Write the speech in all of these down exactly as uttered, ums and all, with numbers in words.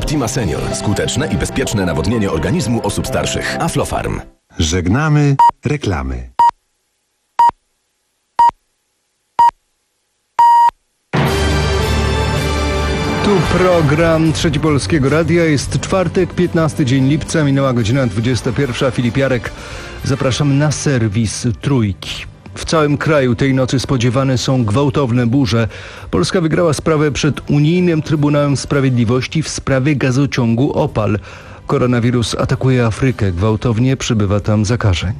Optima Senior. Skuteczne i bezpieczne nawodnienie organizmu osób starszych. Aflofarm. Żegnamy reklamy. Tu program Trzeci Polskiego Radia. Jest czwartek, piętnasty dzień lipca, minęła godzina dwudziesta pierwsza. Filip Jarek. Zapraszam na serwis Trójki. W całym kraju tej nocy spodziewane są gwałtowne burze. Polska wygrała sprawę przed Unijnym Trybunałem Sprawiedliwości w sprawie gazociągu Opal. Koronawirus atakuje Afrykę. Gwałtownie przybywa tam zakażeń.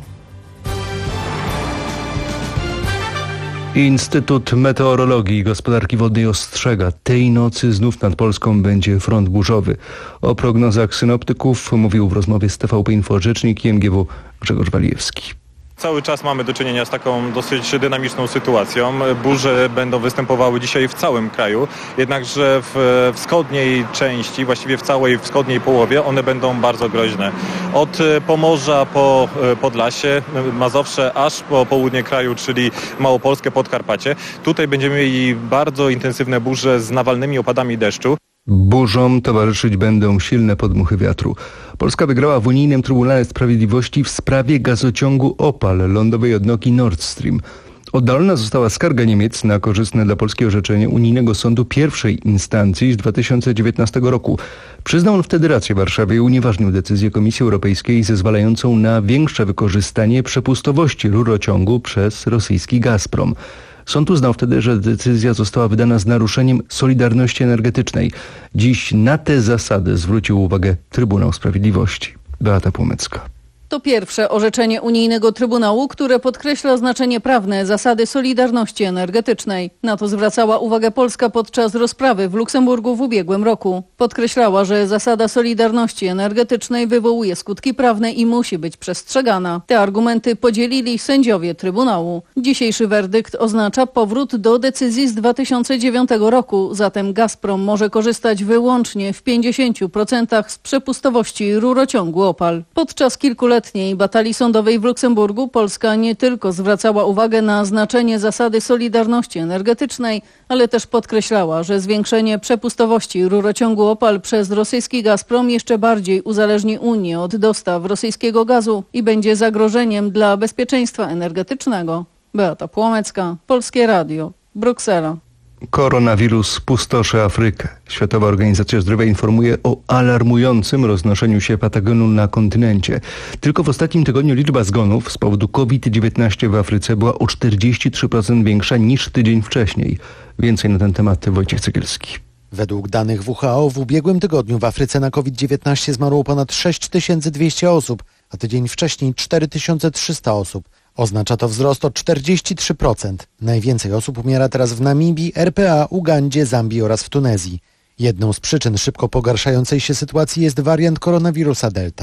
Instytut Meteorologii i Gospodarki Wodnej ostrzega, tej nocy znów nad Polską będzie front burzowy. O prognozach synoptyków mówił w rozmowie z T V P Info rzecznik I M G W Grzegorz Walijewski. Cały czas mamy do czynienia z taką dosyć dynamiczną sytuacją. Burze będą występowały dzisiaj w całym kraju, jednakże w wschodniej części, właściwie w całej wschodniej połowie, one będą bardzo groźne. Od Pomorza po Podlasie, Mazowsze, aż po południe kraju, czyli Małopolskę, Podkarpacie. Tutaj będziemy mieli bardzo intensywne burze z nawalnymi opadami deszczu. Burzom towarzyszyć będą silne podmuchy wiatru. Polska wygrała w Unijnym Trybunale Sprawiedliwości w sprawie gazociągu Opal, lądowej odnogi Nord Stream. Oddalona została skarga Niemiec na korzystne dla Polski orzeczenie Unijnego Sądu pierwszej instancji z dwa tysiące dziewiętnastego roku. Przyznał on wtedy rację Warszawie i unieważnił decyzję Komisji Europejskiej zezwalającą na większe wykorzystanie przepustowości rurociągu przez rosyjski Gazprom. Sąd uznał wtedy, że decyzja została wydana z naruszeniem solidarności energetycznej. Dziś na te zasady zwrócił uwagę Trybunał Sprawiedliwości. Beata Płomecka. To pierwsze orzeczenie Unijnego Trybunału, które podkreśla znaczenie prawne zasady solidarności energetycznej. Na to zwracała uwagę Polska podczas rozprawy w Luksemburgu w ubiegłym roku. Podkreślała, że zasada solidarności energetycznej wywołuje skutki prawne i musi być przestrzegana. Te argumenty podzielili sędziowie Trybunału. Dzisiejszy werdykt oznacza powrót do decyzji z dwa tysiące dziewiątego roku, zatem Gazprom może korzystać wyłącznie w pięćdziesięciu procentach z przepustowości rurociągu Opal. Podczas kilkuletniej batalii sądowej w Luksemburgu Polska nie tylko zwracała uwagę na znaczenie zasady solidarności energetycznej, ale też podkreślała, że zwiększenie przepustowości rurociągu Opal przez rosyjski Gazprom jeszcze bardziej uzależni Unię od dostaw rosyjskiego gazu i będzie zagrożeniem dla bezpieczeństwa energetycznego. Beata Płomecka, Polskie Radio, Bruksela. Koronawirus pustoszy Afrykę. Światowa Organizacja Zdrowia informuje o alarmującym roznoszeniu się patogenu na kontynencie. Tylko w ostatnim tygodniu liczba zgonów z powodu COVID dziewiętnaście w Afryce była o czterdzieści trzy procent większa niż tydzień wcześniej. Więcej na ten temat Wojciech Cegielski. Według danych W H O w ubiegłym tygodniu w Afryce na COVID dziewiętnaście zmarło ponad sześć tysięcy dwieście osób, a tydzień wcześniej cztery tysiące trzysta osób. Oznacza to wzrost o czterdzieści trzy procent. Najwięcej osób umiera teraz w Namibii, R P A, Ugandzie, Zambii oraz w Tunezji. Jedną z przyczyn szybko pogarszającej się sytuacji jest wariant koronawirusa Delta.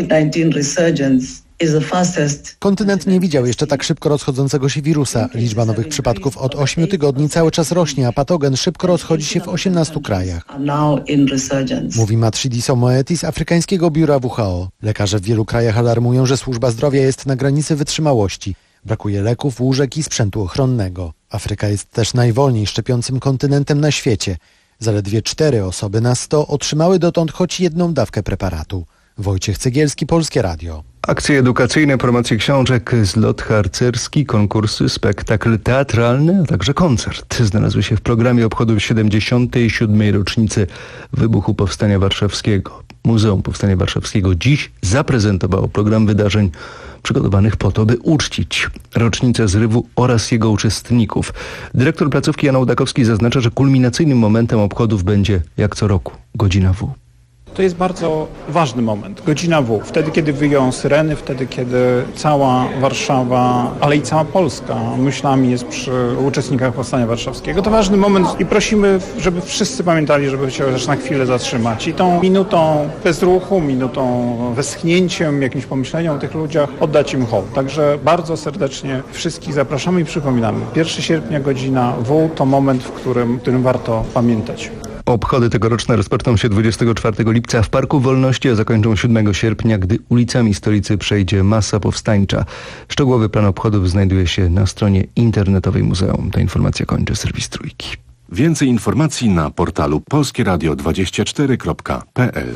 Kontynent nie widział jeszcze tak szybko rozchodzącego się wirusa. Liczba nowych przypadków od ośmiu tygodni cały czas rośnie, a patogen szybko rozchodzi się w osiemnastu krajach. Mówi Matshidiso Moeti z Afrykańskiego Biura W H O. Lekarze w wielu krajach alarmują, że służba zdrowia jest na granicy wytrzymałości. Brakuje leków, łóżek i sprzętu ochronnego. Afryka jest też najwolniej szczepiącym kontynentem na świecie. Zaledwie cztery osoby na sto otrzymały dotąd choć jedną dawkę preparatu. Wojciech Cegielski, Polskie Radio. Akcje edukacyjne, promocje książek, zlot harcerski, konkursy, spektakl teatralny, a także koncert znalazły się w programie obchodów siedemdziesiątej siódmej rocznicy wybuchu Powstania Warszawskiego. Muzeum Powstania Warszawskiego dziś zaprezentowało program wydarzeń przygotowanych po to, by uczcić rocznicę zrywu oraz jego uczestników. Dyrektor placówki Jan Ołdakowski zaznacza, że kulminacyjnym momentem obchodów będzie, jak co roku, godzina W. To jest bardzo ważny moment, godzina W. Wtedy, kiedy wyją syreny, wtedy, kiedy cała Warszawa, ale i cała Polska myślami jest przy uczestnikach Powstania Warszawskiego. To ważny moment i prosimy, żeby wszyscy pamiętali, żeby się chociaż na chwilę zatrzymać. I tą minutą bezruchu, minutą westchnięciem, jakimś pomyśleniem o tych ludziach oddać im hołd. Także bardzo serdecznie wszystkich zapraszamy i przypominamy. pierwszego sierpnia, godzina W to moment, w którym, w którym warto pamiętać. Obchody tegoroczne rozpoczną się dwudziestego czwartego lipca w Parku Wolności, a zakończą siódmego sierpnia, gdy ulicami stolicy przejdzie masa powstańcza. Szczegółowy plan obchodów znajduje się na stronie internetowej muzeum. Ta informacja kończy serwis Trójki. Więcej informacji na portalu polskie radio dwadzieścia cztery kropka p l.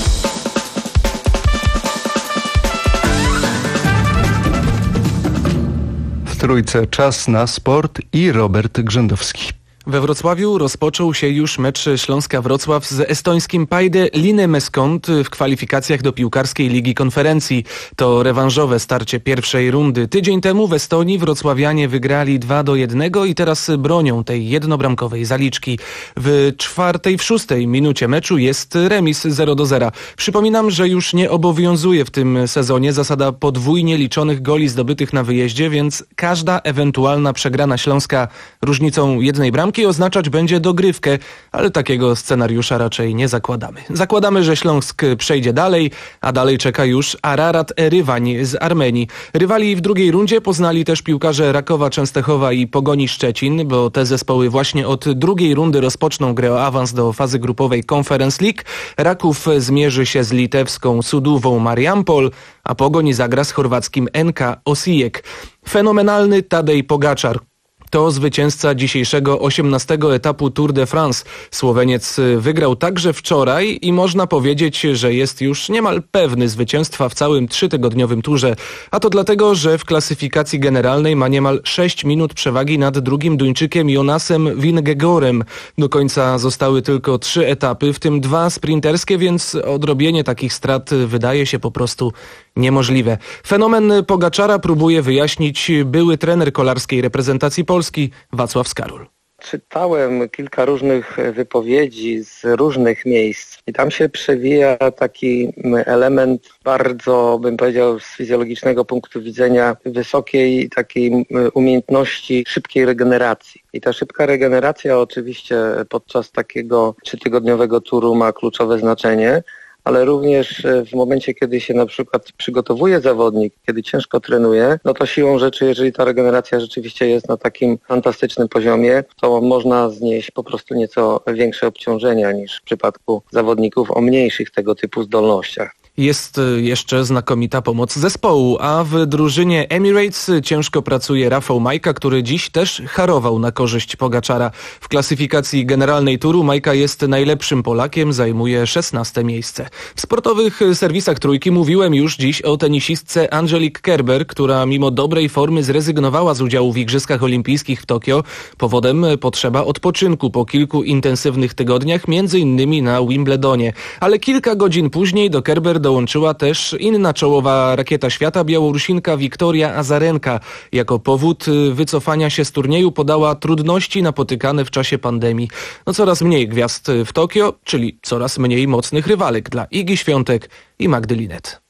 W Trójce czas na sport i Robert Grzędowski. We Wrocławiu rozpoczął się już mecz Śląska-Wrocław z estońskim Paide Linnemeskont w kwalifikacjach do piłkarskiej Ligi Konferencji. To rewanżowe starcie pierwszej rundy. Tydzień temu w Estonii wrocławianie wygrali dwa do jednego i teraz bronią tej jednobramkowej zaliczki. W czwartej, w szóstej minucie meczu jest remis zero do zera. Przypominam, że już nie obowiązuje w tym sezonie zasada podwójnie liczonych goli zdobytych na wyjeździe, więc każda ewentualna przegrana Śląska różnicą jednej bramki oznaczać będzie dogrywkę, ale takiego scenariusza raczej nie zakładamy. Zakładamy, że Śląsk przejdzie dalej, a dalej czeka już Ararat Erywań z Armenii. Rywali w drugiej rundzie poznali też piłkarze Rakowa Częstochowa i Pogoni Szczecin, bo te zespoły właśnie od drugiej rundy rozpoczną grę o awans do fazy grupowej Conference League. Raków zmierzy się z litewską Sudówą Mariampol, a Pogoń zagra z chorwackim N K Osijek. Fenomenalny Tadej Pogaczar to zwycięzca dzisiejszego osiemnastego etapu Tour de France. Słoweniec wygrał także wczoraj i można powiedzieć, że jest już niemal pewny zwycięstwa w całym trzytygodniowym turze. A to dlatego, że w klasyfikacji generalnej ma niemal sześć minut przewagi nad drugim Duńczykiem Jonasem Vingegaardem. Do końca zostały tylko trzy etapy, w tym dwa sprinterskie, więc odrobienie takich strat wydaje się po prostu niemożliwe. Fenomen Pogaczara próbuje wyjaśnić były trener kolarskiej reprezentacji Polski Wacław Skarol. Czytałem kilka różnych wypowiedzi z różnych miejsc i tam się przewija taki element bardzo, bym powiedział, z fizjologicznego punktu widzenia wysokiej takiej umiejętności szybkiej regeneracji. I ta szybka regeneracja oczywiście podczas takiego trzytygodniowego turu ma kluczowe znaczenie, ale również w momencie, kiedy się na przykład przygotowuje zawodnik, kiedy ciężko trenuje, no to siłą rzeczy, jeżeli ta regeneracja rzeczywiście jest na takim fantastycznym poziomie, to można znieść po prostu nieco większe obciążenia niż w przypadku zawodników o mniejszych tego typu zdolnościach. Jest jeszcze znakomita pomoc zespołu, a w drużynie Emirates ciężko pracuje Rafał Majka, który dziś też harował na korzyść Pogaczara. W klasyfikacji generalnej turu Majka jest najlepszym Polakiem, zajmuje szesnaste miejsce. W sportowych serwisach Trójki mówiłem już dziś o tenisistce Angelique Kerber, która mimo dobrej formy zrezygnowała z udziału w Igrzyskach Olimpijskich w Tokio. Powodem potrzeba odpoczynku po kilku intensywnych tygodniach, między innymi na Wimbledonie. Ale kilka godzin później do Kerber dołączyła też inna czołowa rakieta świata, Białorusinka Wiktoria Azarenka. Jako powód wycofania się z turnieju podała trudności napotykane w czasie pandemii. No coraz mniej gwiazd w Tokio, czyli coraz mniej mocnych rywalek dla Igi Świątek i Magdy Linet.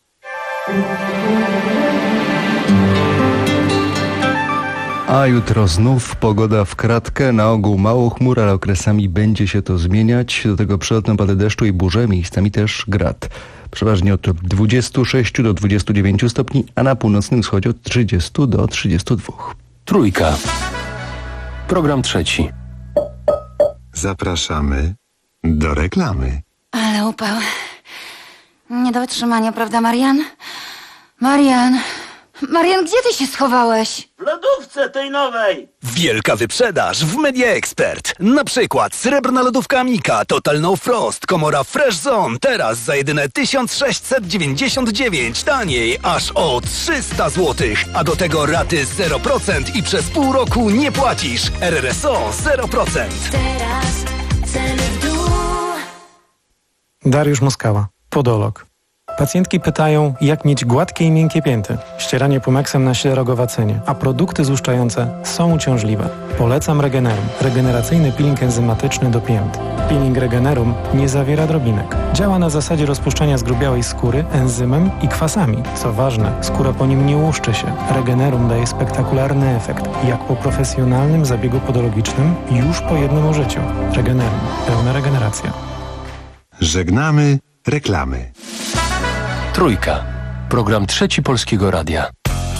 A jutro znów pogoda w kratkę, na ogół mało chmur, ale okresami będzie się to zmieniać. Do tego przelotne opady deszczu i burze, miejscami też grad. Przeważnie od dwudziestu sześciu do dwudziestu dziewięciu stopni, a na północnym wschodzie od trzydziestu do trzydziestu dwóch. Trójka. Program trzeci. Zapraszamy do reklamy. Ale upał. Nie do wytrzymania, prawda, Marian? Marian... Marian, gdzie ty się schowałeś? W lodówce tej nowej! Wielka wyprzedaż w Media Expert. Na przykład srebrna lodówka Amika Total No Frost, komora Fresh Zone. Teraz za jedyne tysiąc sześćset dziewięćdziesiąt dziewięć. Taniej aż o trzysta złotych. A do tego raty zero procent i przez pół roku nie płacisz. R R S O zero procent. Teraz ceny w dół. Dariusz Moskała, podolog. Pacjentki pytają, jak mieć gładkie i miękkie pięty. Ścieranie Pumexem na ślerogowacynie, a produkty złuszczające są uciążliwe. Polecam Regenerum. Regeneracyjny peeling enzymatyczny do pięt. Peeling Regenerum nie zawiera drobinek. Działa na zasadzie rozpuszczania zgrubiałej skóry enzymem i kwasami. Co ważne, skóra po nim nie łuszczy się. Regenerum daje spektakularny efekt, jak po profesjonalnym zabiegu podologicznym już po jednym użyciu. Regenerum. Pełna regeneracja. Żegnamy reklamy. Trójka. Program trzeci Polskiego Radia.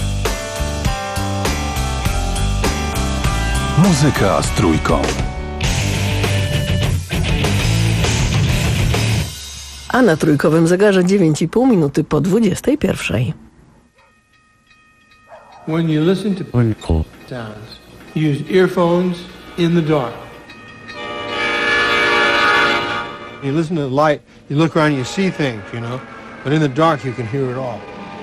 Muzyka z trójką. A na trójkowym zegarze dziewięć i pół minuty po dwudziestej pierwszej. When you listen to sounds, use earphones in the dark. You listen to the light, you look around and you see things, you know, but in the dark you can hear it all.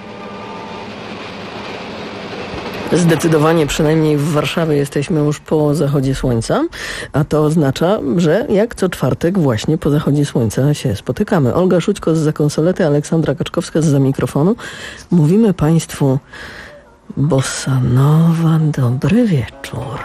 Zdecydowanie, przynajmniej w Warszawie jesteśmy już po zachodzie słońca, a to oznacza, że jak co czwartek właśnie po zachodzie słońca się spotykamy. Olga Szućko zza konsolety, Aleksandra Kaczkowska zza mikrofonu. Mówimy Państwu bossa nova, dobry wieczór.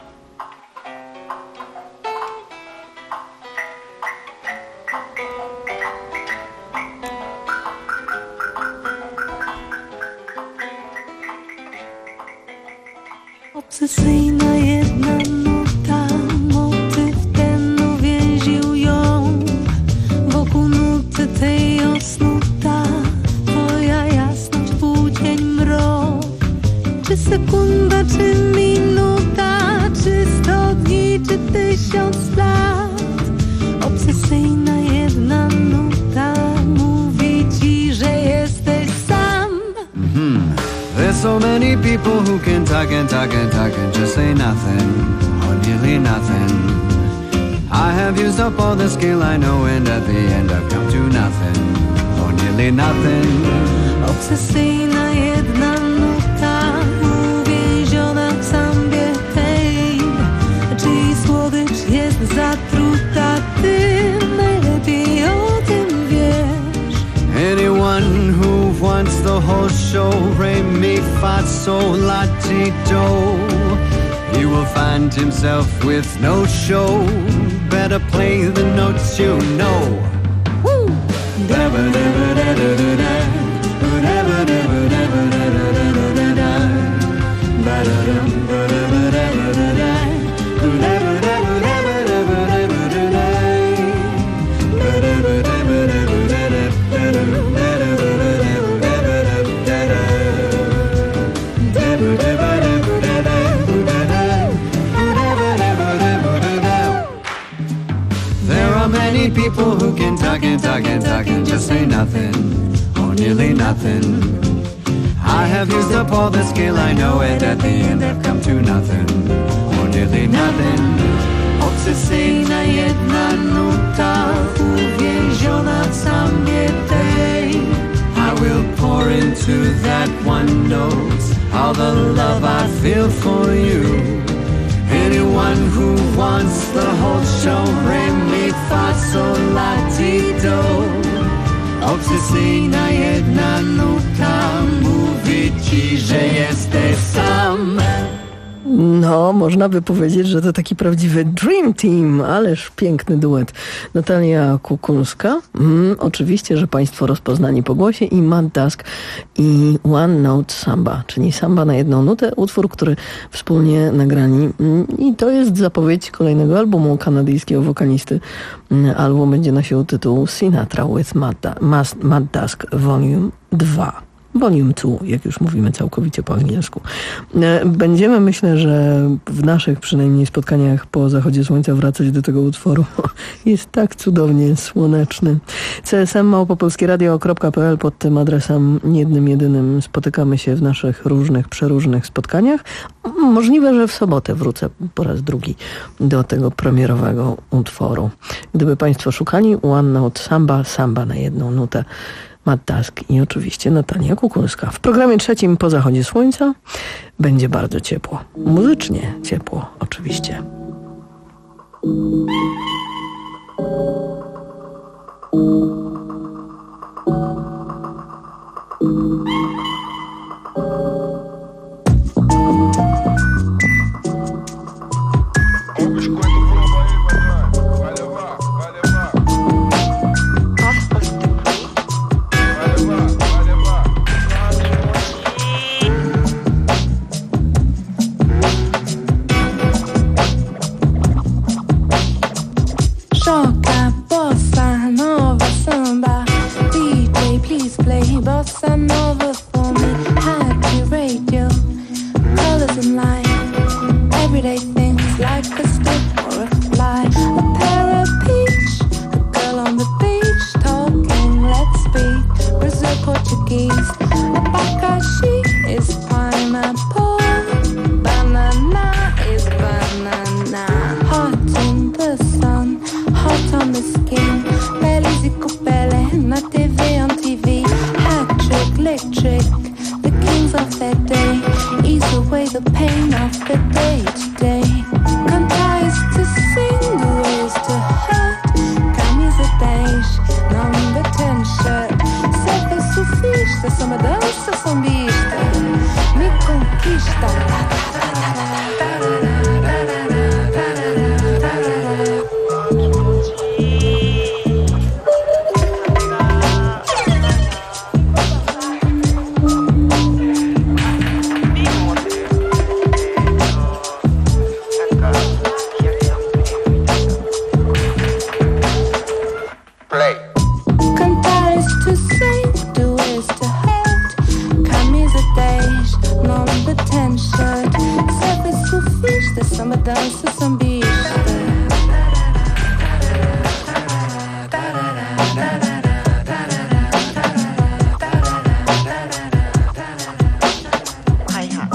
Obsesyjna jedna nuta, motyw ten uwięził ją. Wokół nuty tej osnuta, twoja jasność, półdzień, mrok. Czy sekunda, czy minuta, czy sto dni, czy tysiąc lat. Obsesyjna jedna nuta mówi ci, że jesteś sam. Mm-hmm. There's so many people who can talk and talk and talk and just say nothing, or nearly nothing. I have used up all the skill I know and at the end I've come to nothing, or nearly nothing. Obsesyjna jedna nuta, uwięziona w sambie tej, czyj słodycz jest zatruta, ty najlepiej o tym wiesz. Anyone who wants the whole show, re mi fa sol la ti do, he will find himself with no show. Better play the notes you know. Woo! People who can talk and talk and talk and just say nothing, or nearly nothing. I have used up all the skill I know and at the end I've come to nothing, or nearly nothing. Obsesyjna jedna nuta, uwięziona w sambie tej. I will pour into that one note all the love I feel for you. Anyone who wants the whole show, re mi fa sol la ti do. Obsesyjna jedna nuta mówi ci, że jesteś sam. No, można by powiedzieć, że to taki prawdziwy Dream Team, ależ piękny duet. Natalia Kukulska, mm, oczywiście, że Państwo rozpoznani po głosie, i Matt Dusk i One Note Samba, czyli samba na jedną nutę, utwór, który wspólnie nagrali. Mm, I to jest zapowiedź kolejnego albumu kanadyjskiego wokalisty. Mm, album będzie nosił tytuł Sinatra with Matt, Matt Dusk Volume dwa. Volume dwa, jak już mówimy całkowicie po angielsku. Będziemy, myślę, że w naszych przynajmniej spotkaniach po zachodzie słońca wracać do tego utworu. Jest tak cudownie słoneczny. c s m małpa polskie radio kropka p l, pod tym adresem jednym, jedynym spotykamy się w naszych różnych, przeróżnych spotkaniach. Możliwe, że w sobotę wrócę po raz drugi do tego premierowego utworu. Gdyby Państwo szukali One Note Samba, samba na jedną nutę, Matt Dusk i oczywiście Natalia Kukulska. W programie trzecim po zachodzie słońca będzie bardzo ciepło. Muzycznie ciepło, oczywiście. na T V, on T V. Hat trick, lick trick, the kings of their day. Ease away the pain of the day to day. Cantar is to sing, the way is to hurt. Camisa dez, number ten shirt. Serve sufiche, da samba dança sambista. Me conquista. Dança sambista. Hi-hat.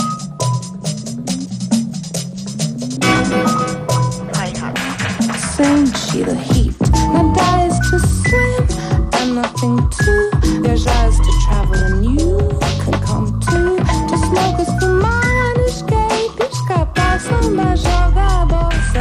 Hi-hat. Sing she the heat. Nada is to swim and nothing to. Viajar is to travel and you can come too. To smoke is for mine, escape, escapar, samba, joga a bossa.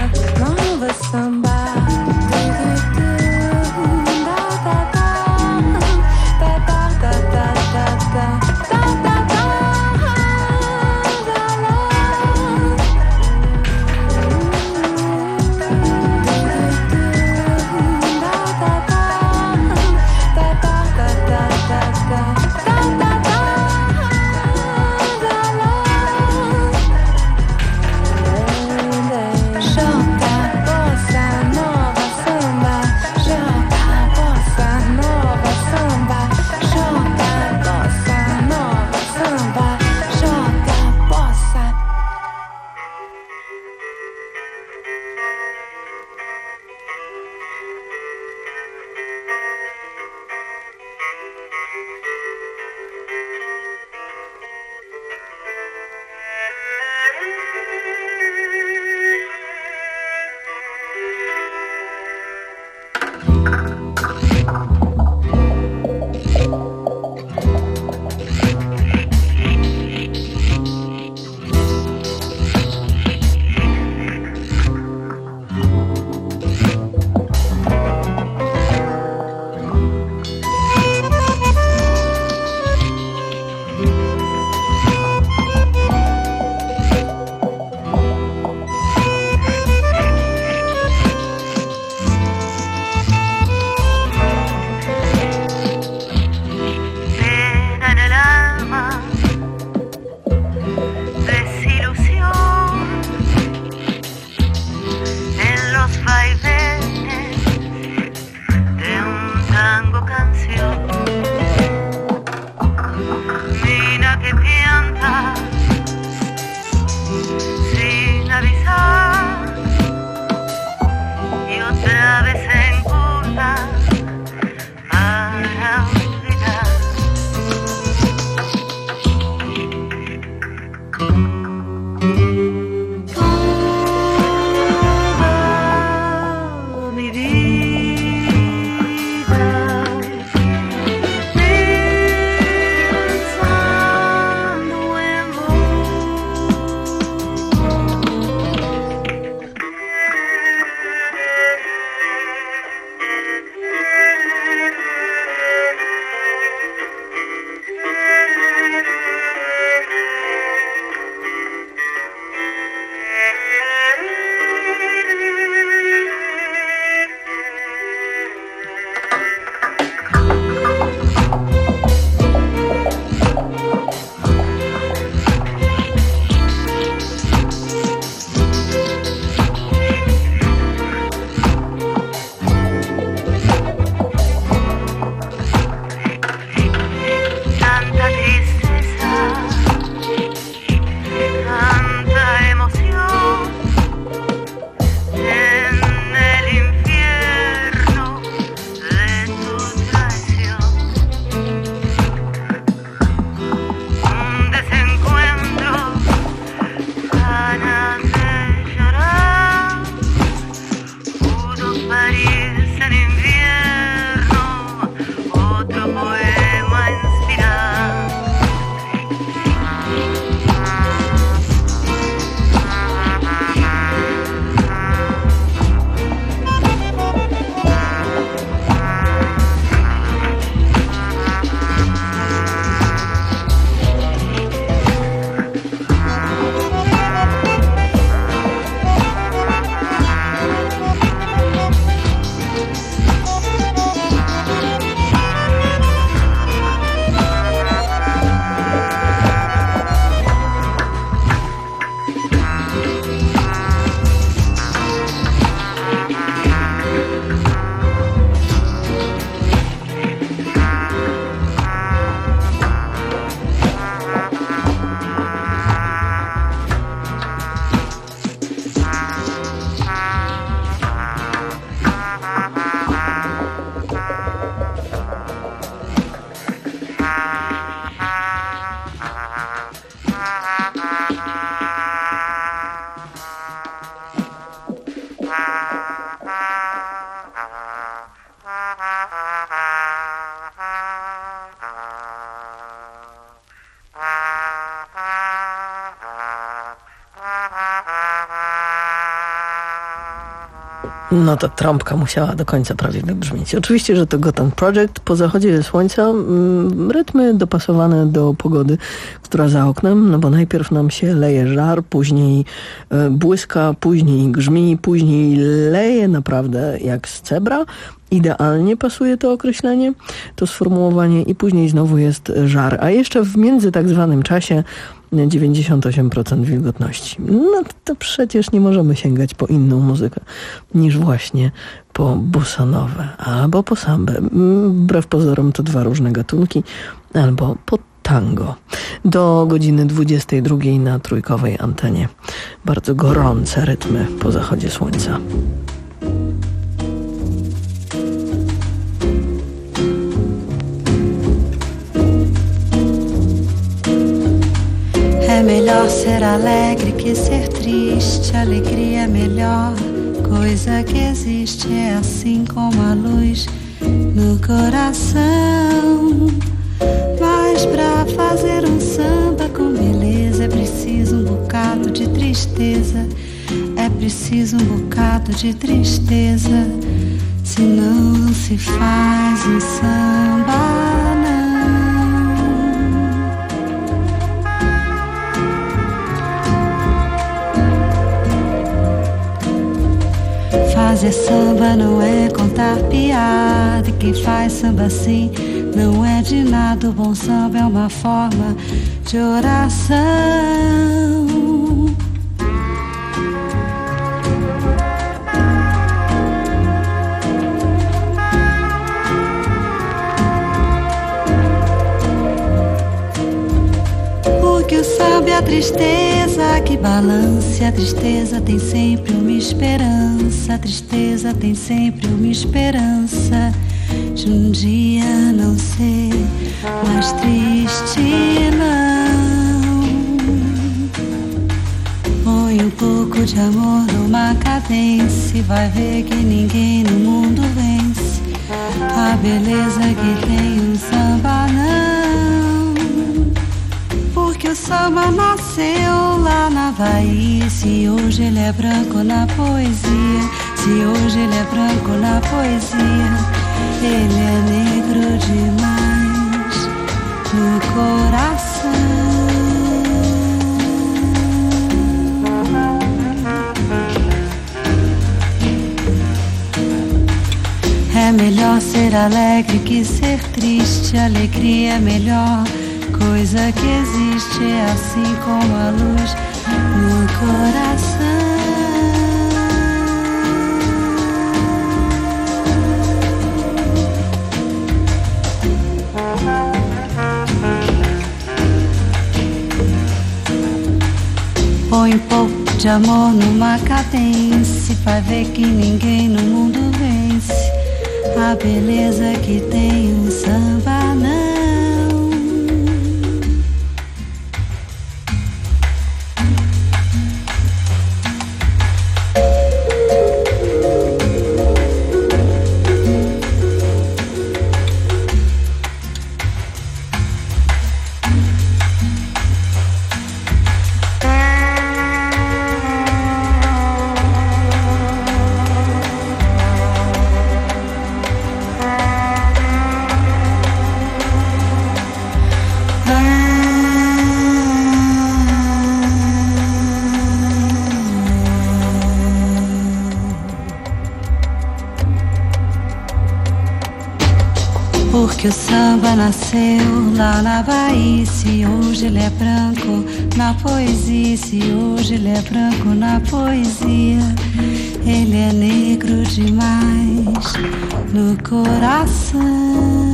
No ta trąbka musiała do końca prawie wybrzmieć. Oczywiście, że to Gotham Project. Po zachodzie słońca mm, rytmy dopasowane do pogody, która za oknem, no bo najpierw nam się leje żar, później y, błyska, później grzmi, później leje naprawdę jak z cebra. Idealnie pasuje to określenie, to sformułowanie i później znowu jest żar. A jeszcze w między tak zwanym czasie dziewięćdziesiąt osiem procent wilgotności. No to przecież nie możemy sięgać po inną muzykę niż właśnie po bossanowe albo po sambę. Wbrew pozorom to dwa różne gatunki, albo po tango. Do godziny dwudziestej drugiej na trójkowej antenie. Bardzo gorące rytmy po zachodzie słońca. É melhor ser alegre que ser triste. Alegria é melhor coisa que existe. É assim como a luz no coração. Mas pra fazer um samba com beleza é preciso um bocado de tristeza. É preciso um bocado de tristeza. Senão não se faz um samba. Fazer samba não é contar piada. E quem faz samba assim não é de nada. O bom samba é uma forma de oração. Porque o samba é a tristeza que balança. A tristeza tem sempre uma esperança. A tristeza tem sempre uma esperança de um dia não ser mais triste, não. Põe um pouco de amor numa cadência e vai ver que ninguém no mundo vence a beleza que tem um samba, não. Porque o samba nasceu lá na Bahia. Se hoje ele é branco na poesia, se hoje ele é branco na poesia, ele é negro demais no coração. É melhor ser alegre que ser triste. Alegria é melhor coisa que existe. É assim como a luz no coração. Põe um pouco de amor numa cadência, vai ver que ninguém no mundo vence a beleza que tem um samba, não. Porque o samba nasceu lá na Bahia. Se hoje ele é branco na poesia, se hoje ele é branco na poesia, ele é negro demais no coração.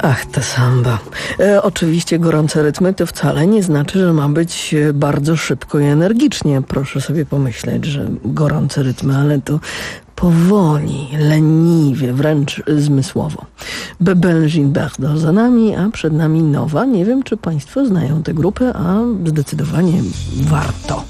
Ach, ta samba. E, oczywiście gorące rytmy to wcale nie znaczy, że ma być bardzo szybko i energicznie. Proszę sobie pomyśleć, że gorące rytmy, ale to powoli, leniwie, wręcz zmysłowo. Bebel Gilberto za nami, a przed nami nowa. Nie wiem, czy Państwo znają tę grupę, a zdecydowanie warto.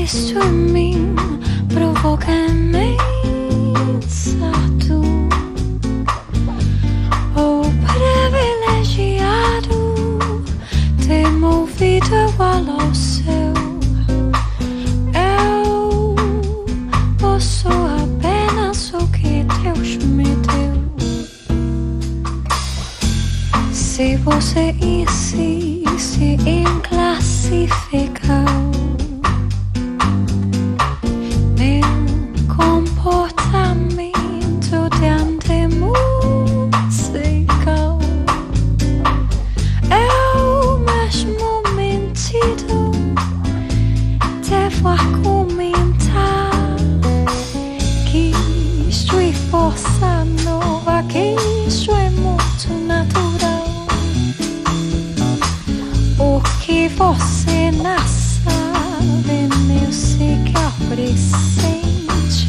Isto em mim provoca imensa dor. O privilegiado ter movido igual ao seu. Eu posso apenas o que Deus me deu. Se você insiste em classificar meu comportamento de antemusical, eu mesmo mentido devo argumentar que isto é força nova, que isto é muito natural. O que você não sabe, eu sei que eu pressente,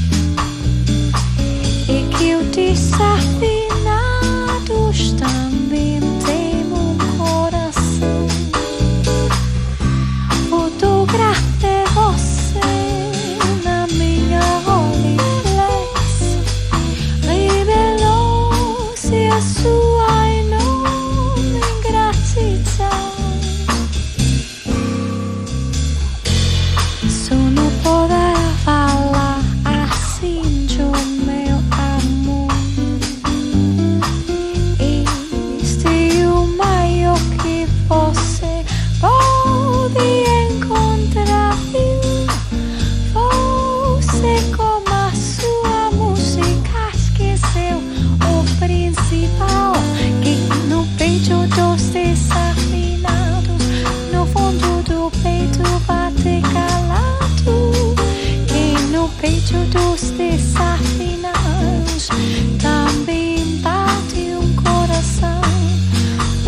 e que os desafinados também têm um coração. Fotografei você na minha Rolleiflex, revelou-se a sua enorme ingratidão. Só não poderá falar assim do meu amor. Este é o maior que você pode encontrar. Você, como a sua música, esqueceu o principal, que no peito dos desafinados, no fundo do peito bate calado, que no peito dos desafinados também bate um coração. Uh,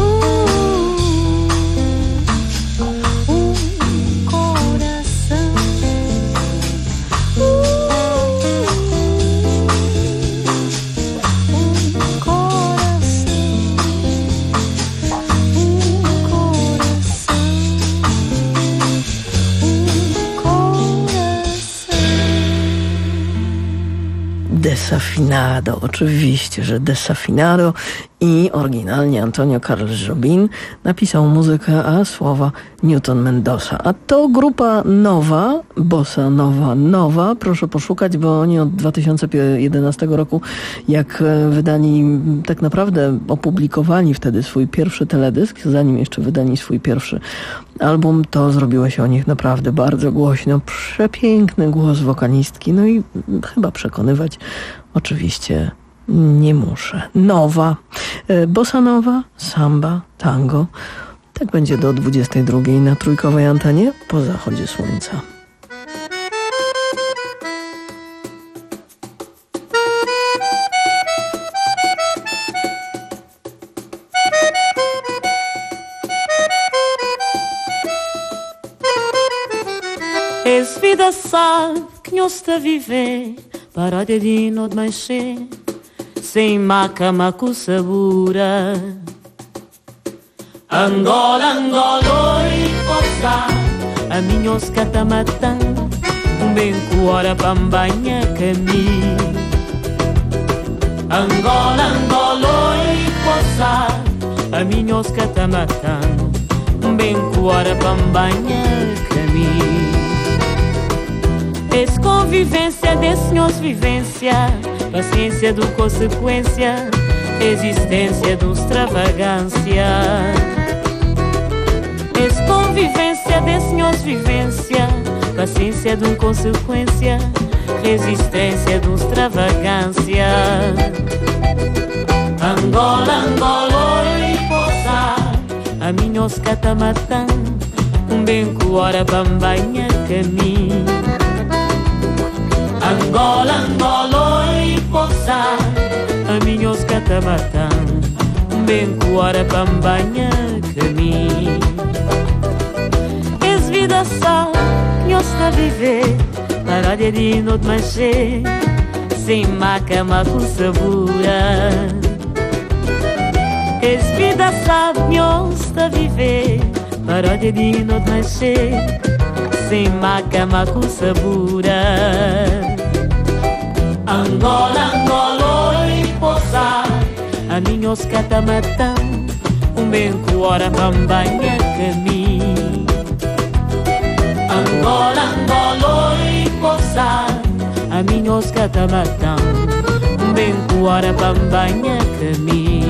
um coração. Uh, um coração. Um coração. Desafinado, oczywiście, że desafinado i oryginalnie Antonio Carlos Jobim napisał muzykę, a słowa Newton Mendoza. A to grupa nowa, Bossa Nova Nowa, proszę poszukać, bo oni od dwa tysiące jedenastego roku, jak wydali, tak naprawdę opublikowali wtedy swój pierwszy teledysk, zanim jeszcze wydali swój pierwszy album, to zrobiło się o nich naprawdę bardzo głośno. Przepiękny głos wokalistki, no i chyba przekonywać oczywiście nie muszę. Nowa, bossa nowa, samba, tango. Tak będzie do dwudziestej drugiej na trójkowej antenie po zachodzie słońca. És vida sabe que nós está a viver, paródia de não mexer, sem maca, maco sabura. Angola, Angola, oi, poça, a minha osca tá matando, um bem com hora bambanha caminho. Angola, Angola, oi, poça, a minha osca tá matando, um bem com hora bambanha caminho. Esse convivência desse senhores vivência, paciência do consequência, existência de extravagância. Esse convivência desse senhores vivência, paciência de consequência, resistência de extravagância. Angola, Angola, oi, poça, a minha osca tá matando, um bem com hora bambanha caminho. Angola, Angola, oi, poça, a minha osca tá matando, um bem com hora bambanha caminho. És vida só que nós está a viver, paródia de não mexer, sem maca, maco sabura. És vida só que nós está a viver, paródia de não mexer, sem maca, macu sabura. Angola, Angola, oi, poça, a minha oscata matão, um benco ora bambanha caminho. Angola, Angola, oi, poça, a minha oscata matão, um benco ora bambanha caminho.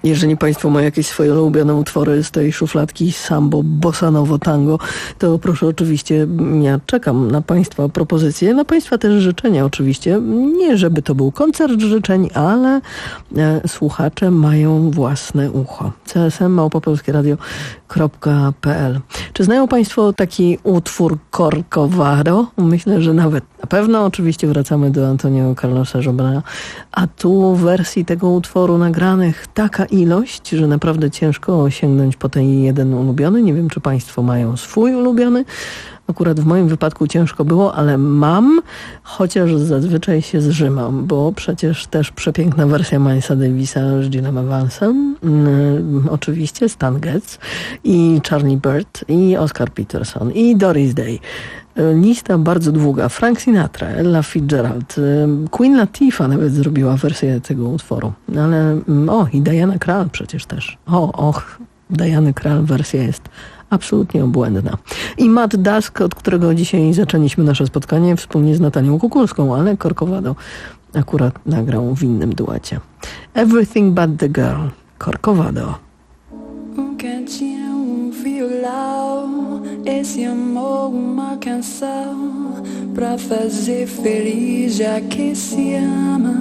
Jeżeli Państwo mają jakieś swoje ulubione utwory z tej szufladki sambo, bossa novo, tango, to proszę oczywiście, ja czekam na Państwa propozycje, na Państwa też życzenia oczywiście. Nie żeby to był koncert życzeń, ale e, słuchacze mają własne ucho. C S M małpa polskie radio kropka p l. Czy znają Państwo taki utwór Corcovado? Myślę, że nawet na pewno. Oczywiście wracamy do Antonio Carlosa Jobana, a tu w wersji tego utworu nagranych taka ilość, że naprawdę ciężko sięgnąć po ten jeden ulubiony. Nie wiem, czy Państwo mają swój ulubiony. Akurat w moim wypadku ciężko było, ale mam, chociaż zazwyczaj się zrzymam, bo przecież też przepiękna wersja Milesa Davisa z Gillem Evansem, mm, oczywiście Stan Getz i Charlie Bird i Oscar Peterson i Doris Day. Lista bardzo długa. Frank Sinatra, Ella Fitzgerald, Queen Latifah nawet zrobiła wersję tego utworu. Ale o, i Diana Krall przecież też. O, och, Diany Krall wersja jest absolutnie obłędna. I Matt Dusk, od którego dzisiaj zaczęliśmy nasze spotkanie wspólnie z Natalią Kukulską, ale Corcovado akurat nagrał w innym duecie. Everything But The Girl, Corcovado. Um cantinho, um violão, esse amor, uma canção pra fazer feliz já que se ama.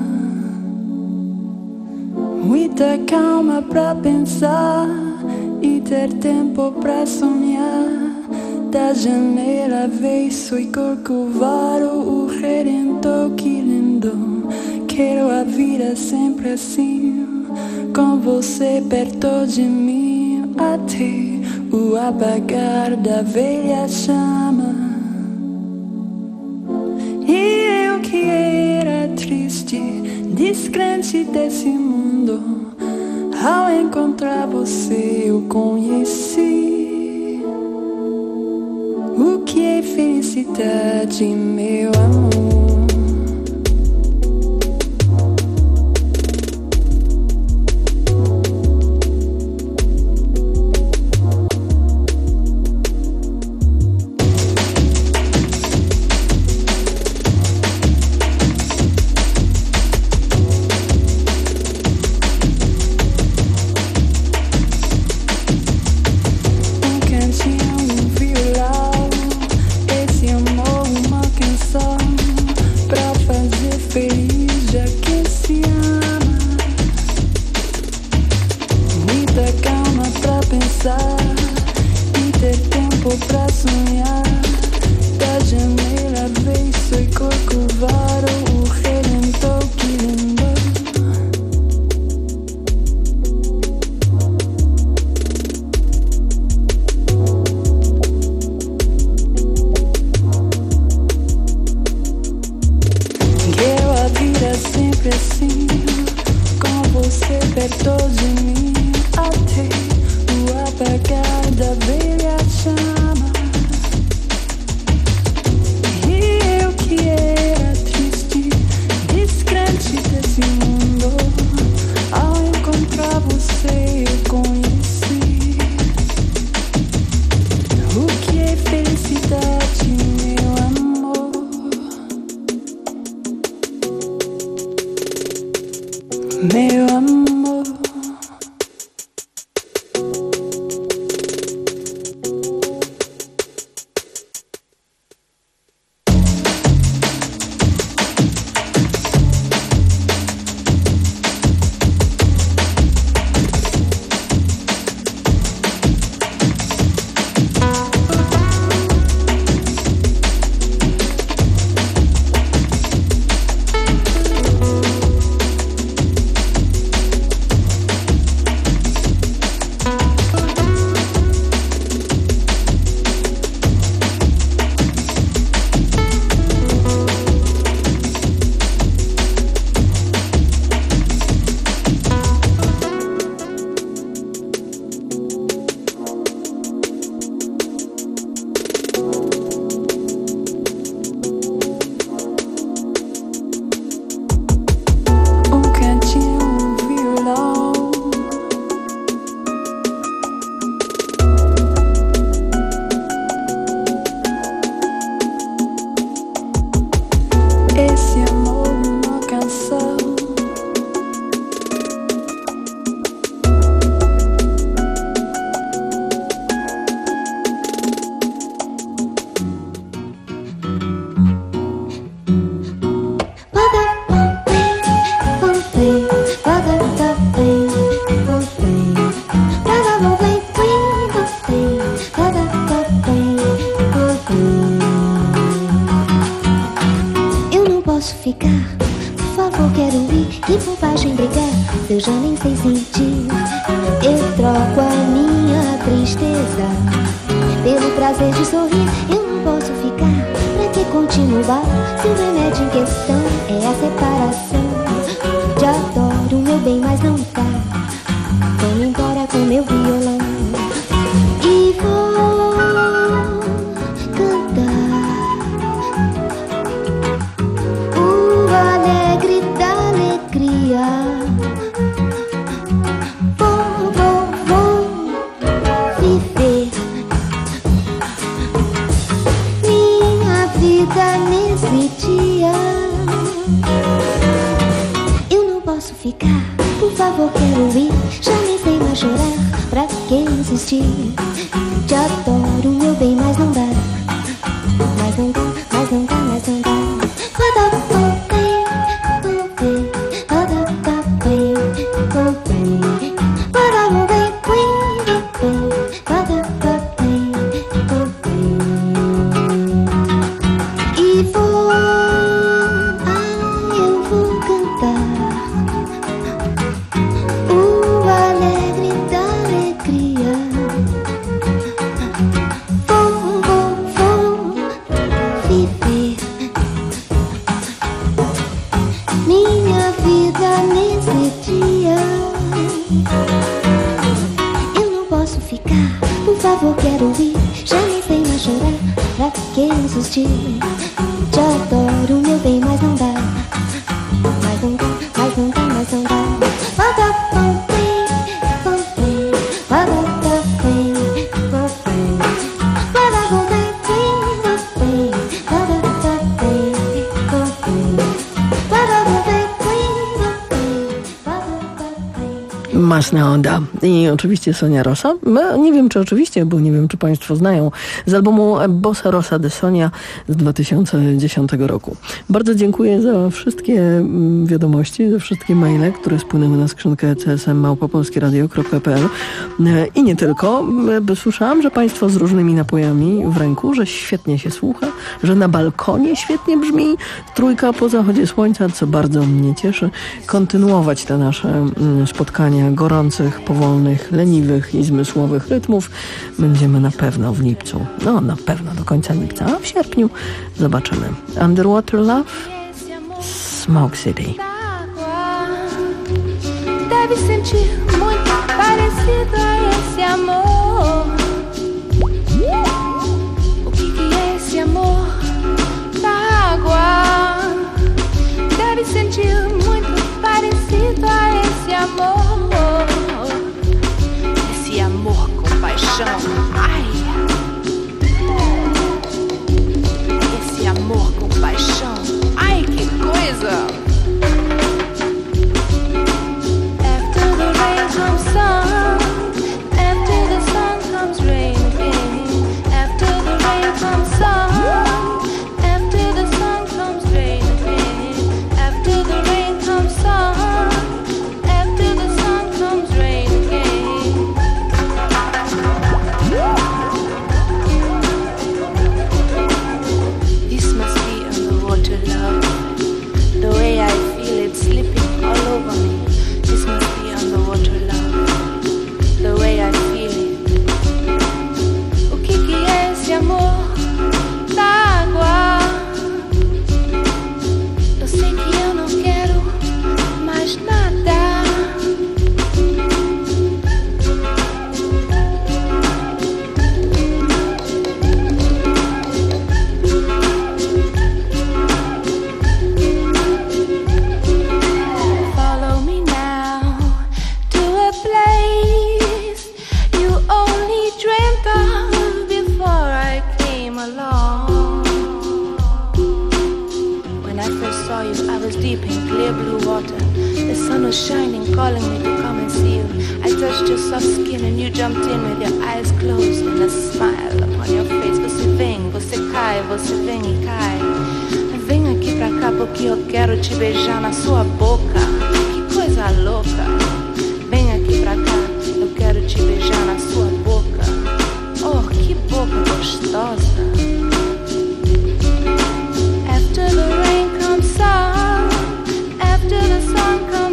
Muita calma pra pensar e ter tempo pra sonhar. Da janela vejo e Corcovado, o Redentor, que lindo. Quero a vida sempre assim, com você perto de mim, até o apagar da velha chama. E eu que era triste, descrente desse mundo, ao encontrar você eu conheci o que é felicidade, meu amor. Que bobagem brigar, eu já nem sei sentir. Eu troco a minha tristeza pelo prazer de sorrir. Eu não posso ficar, pra que continuar? Se o remédio em questão é a separação. Te adoro, meu bem, mas não tá. Vem embora com meu violão e vou cantar o alegre da alegria. Vou, vou, vou viver minha vida nesse dia. Eu não posso ficar, por favor, quero ir. Já nem sei mais chorar, pra que insistir? Te adoro, meu bem, mas não dá. Mas não dá, mas não dá, mas não dá. E vou, ah, eu vou cantar o alegre da alegria. Vou, vou, vou viver minha vida nesse dia. Eu não posso ficar, por favor, quero ir. Já nem sei mais chorar, pra que insistir? Te adoro, meu bem, mas não dá. Mas não dá, mas não dá, mas não dá. Masneoda i oczywiście Sonia Rosa. Nie wiem, czy oczywiście, bo nie wiem, czy Państwo znają, z albumu Bossa Rosa de Sonia z dwa tysiące dziesiątego roku. Bardzo dziękuję za wszystkie wiadomości, za wszystkie maile, które spłynęły na skrzynkę c s m małpa polskie radio kropka p l i nie tylko. Słyszałam, że Państwo z różnymi napojami w ręku, że świetnie się słucha, że na balkonie świetnie brzmi trójka po zachodzie słońca, co bardzo mnie cieszy. Kontynuować te nasze spotkania gorących, powolnych, leniwych i zmysłowych rytmów będziemy na pewno w lipcu. No, na pewno do końca lipca, a w sierpniu zobaczymy. Underwater Love, Smoke City. Deve sentir muito parecido a esse amor. O que que é esse amor da água? Deve sentir muito parecido a esse amor. Esse amor com paixão. Ai. Esse amor com paixão. Ai, que coisa. After the rain comes sun. After the sun comes rain again. After the rain comes sun. After the sun comes rain again. After the rain comes sun. After the sun comes rain again. This must be underwater love. The way I feel it slipping all over me. This must be underwater love. The way I feel it. O que que é esse amor da água? Eu sei que eu não quero mais nada. Follow me now to a place you only dreamt of before I came along. When I first saw you, I was deep in clear blue water. The sun was shining, calling me to come and see you. I touched your soft skin and you jumped in with your eyes closed and a smile upon your face. Você vem, você cai, você vem e cai. Vem aqui pra cá porque eu quero te beijar na sua boca. Que coisa louca. Vem aqui pra cá, eu quero te beijar na sua boca. Oh, que boca gostosa. After the rain comes sun. After the sun comes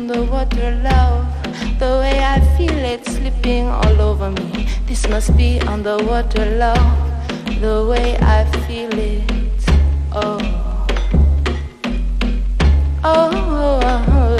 underwater love. The way I feel it slipping all over me. This must be underwater love. The way I feel it. Oh. Oh. Oh. Oh.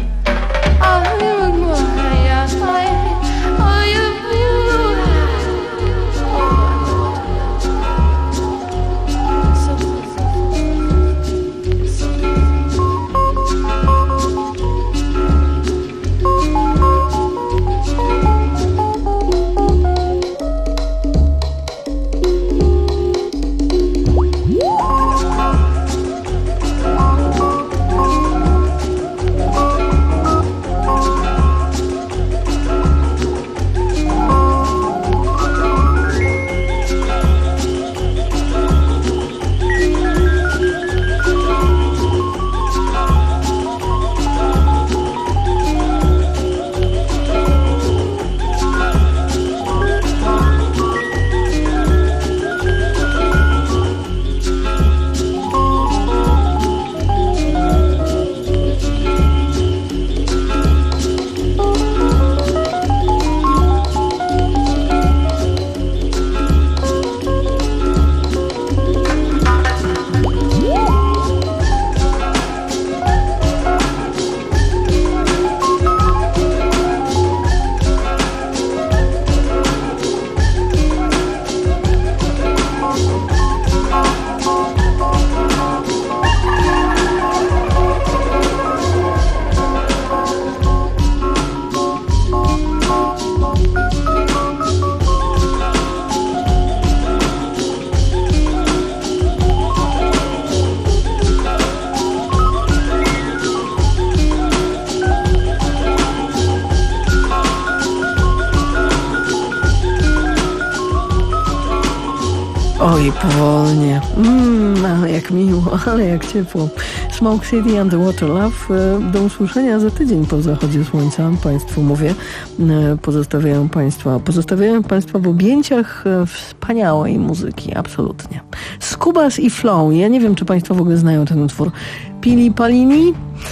Oj, powolnie. Mmm, ale jak miło, ale jak ciepło. Smoke City Underwater Love. Do usłyszenia za tydzień po zachodzie słońca. Państwu mówię. Pozostawiają Państwa, pozostawiają Państwa w objęciach wspaniałej muzyki. Absolutnie. Skubas i Flow. Ja nie wiem, czy Państwo w ogóle znają ten utwór. Pili Palini?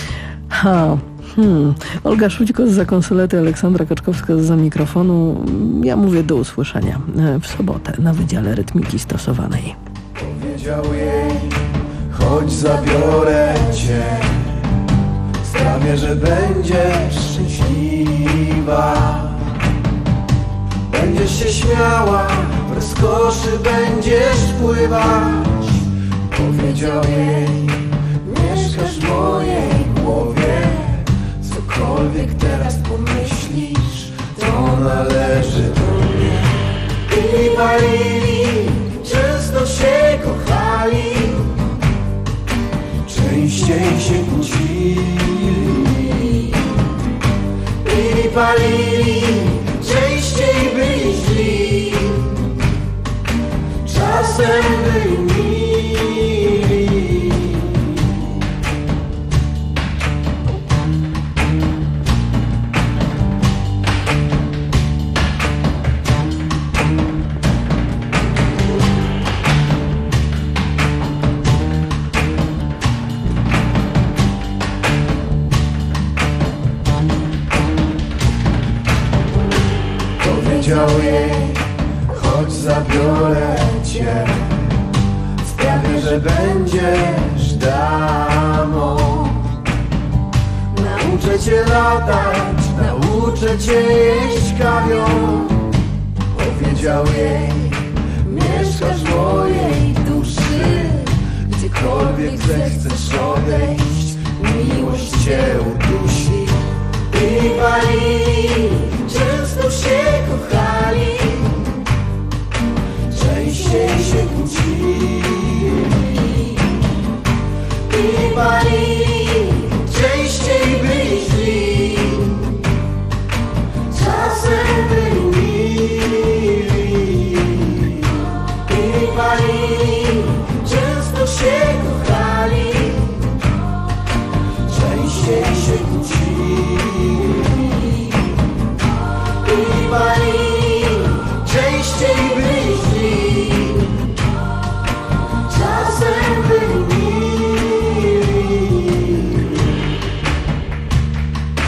Ha... Hmm. Olga Szućko zza konsolety, Aleksandra Kaczkowska zza mikrofonu. Ja mówię do usłyszenia w sobotę na Wydziale Rytmiki Stosowanej. Powiedział jej, chodź zabiorę cię, sprawię, że będziesz szczęśliwa. Będziesz się śmiała, w rozkoszy będziesz pływać. Powiedział jej, mieszkasz w mojej głowie. Cokolwiek teraz pomyślisz, to należy do mnie. Pili, palili, często się kochali, częściej się kłócili. Pili, palili, częściej byli źli, czasem byli mili. Powiedział jej, chodź zabiorę cię, sprawię, że będziesz damą. Nauczę cię latać, nauczę cię jeść kawior. Powiedział jej, mieszkasz w mojej duszy, gdziekolwiek zechcesz odejść, miłość cię udusi. I palili, często się kochali, częściej się kłócili. I palili, częściej byli źli, czasem byli mili. I palili, często się kochali, częściej się kłócili. I palili, częściej byli źli, czasem byli mili.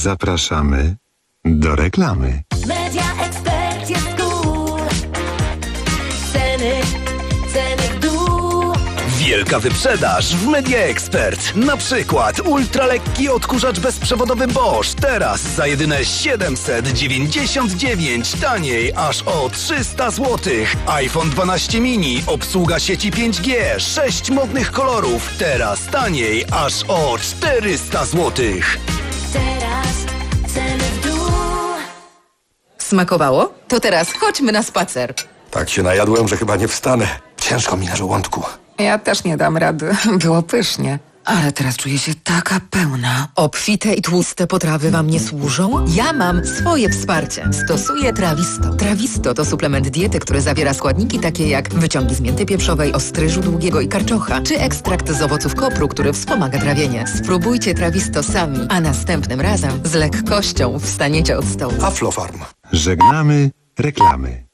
Zapraszamy do reklamy. Media Expert jest cool. Ceny, ceny w dół. Wielka wyprzedaż w Media Expert. Na przykład ultralekki odkurzacz bezprzewodowy Bosch. Teraz za jedyne siedemset dziewięćdziesiąt dziewięć. Taniej aż o trzysta złotych. iPhone dwanaście mini. Obsługa sieci pięć G. sześć modnych kolorów. Teraz taniej aż o czterysta złotych. Teraz ceny w dół. Smakowało? To teraz chodźmy na spacer. Tak się najadłem, że chyba nie wstanę. Ciężko mi na żołądku. Ja też nie dam rady. Było pysznie. Ale teraz czuję się taka pełna. Obfite i tłuste potrawy wam nie służą? Ja mam swoje wsparcie. Stosuję Trawisto. Trawisto to suplement diety, który zawiera składniki takie jak wyciągi z mięty pieprzowej, ostryżu długiego i karczocza, czy ekstrakt z owoców kopru, który wspomaga trawienie. Spróbujcie Trawisto sami, a następnym razem z lekkością wstaniecie od stołu. Aflofarm. Żegnamy reklamy.